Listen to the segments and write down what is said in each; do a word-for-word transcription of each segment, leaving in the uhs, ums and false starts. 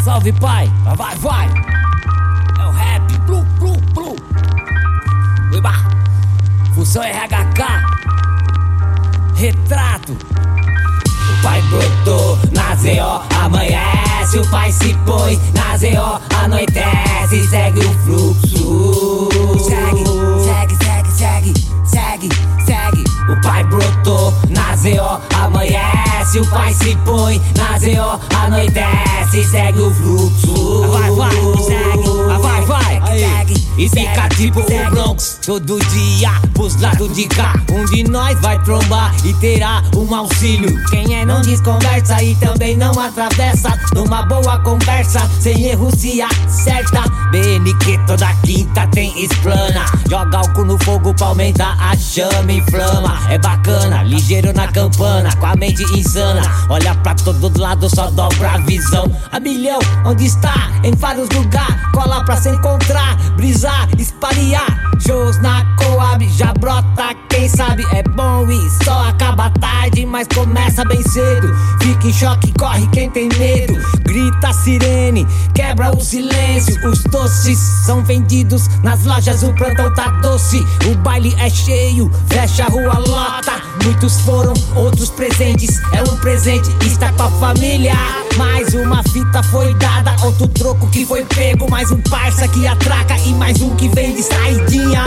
Salve, pai, vai, vai. É o rap, blu, blu, blu. Uiba. Função R H K. Retrato. O pai brotou na Z O, amanhece. O pai se põe na Z O, anoitece. Segue o fluxo. Segue, segue, segue, segue, segue, segue. O pai brotou na Z O, amanhece. O pai se põe na Z O, anoitece. Segue o fluxo. Vai, vai, segue, vai, vai. Segue, e fica tipo o Bronx todo dia pros lados de cá. Um de nós vai trombar e terá um auxílio. Quem é não desconversa e também não atravessa. Numa boa conversa, sem erro se acerta. B N Q toda quinta tem explana. Joga álcool no fogo pra aumentar a chama, inflama. É bacana, ligeiro na campana, com a mente insana. Olha pra todo lado, só dobra a visão. A milhão, onde está? Em vários lugares. Cola pra se encontrar, brisar, espalhar. Shows na Coab, já brota, quem sabe é bom e só acaba tarde, mas começa bem cedo. Fica em choque, corre quem tem medo. Grita a sirene, quebra o silêncio. Os doces são vendidos nas lojas, o plantão tá doce. O baile é cheio, fecha a rua, lota. Muitos foram, outros presentes. É um presente, está com a família. Mais uma fita foi dada, outro troco que foi pego. Mais um parça que atraca e mais um que vem de saidinha.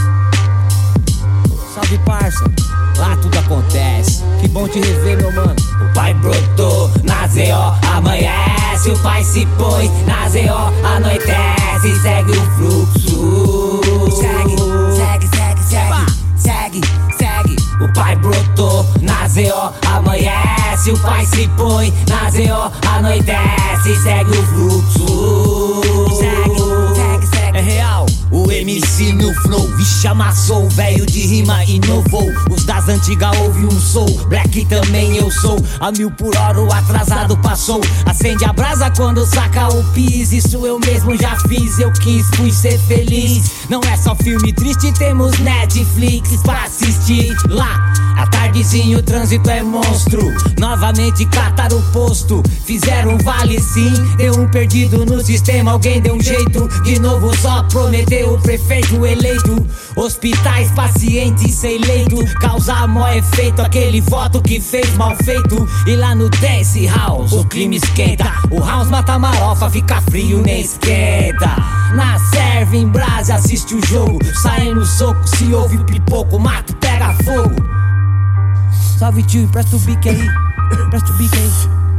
Salve, parça, lá tudo acontece. Que bom te rever, meu mano. O pai brotou na Z O, amanhece. O pai se põe na Z O, anoitece. Segue o fluxo. Segue, segue, segue, segue, segue, segue. O pai brotou na Z O, amanhece. O pai se põe na Z O, anoitece. Segue o fluxo. Segue, segue, segue. É real. O M C no flow, vixe, amassou. Velho de rima inovou. Os das antigas ouve um soul. Black também eu sou. A mil por hora o atrasado passou. Acende a brasa quando saca o pis. Isso eu mesmo já fiz, eu quis, fui ser feliz. Não é só filme triste, temos Netflix pra assistir. Lá, à tardezinha o trânsito é monstro. Novamente cataram o posto. Fizeram um vale sim, deu um perdido no sistema. Alguém deu um jeito, de novo só prometeu. O prefeito eleito, hospitais, pacientes sem leito. Causar mó efeito, aquele voto que fez mal feito. E lá no Dance House, o clima esquenta. O house mata a marofa, fica frio, nem esquenta. Na serve, em brasa, assiste o jogo. Sai no soco, se ouve pipoco, mato, pega fogo. Salve tio, presta o bique aí. Presta o bique aí.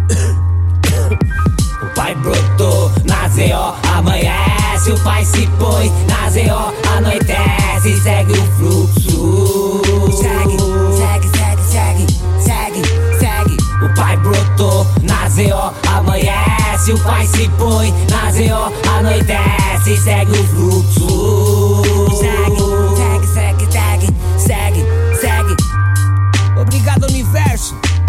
O pai brotou na Z O, amanhece. O pai se põe na Z O, anoitece. Segue o fluxo. Segue, segue, segue, segue, segue, segue. O pai brotou na Z O, amanhece. O pai se põe na Z O, anoitece. Segue o fluxo. Segue, segue, segue, segue, segue, segue. Obrigado, universo.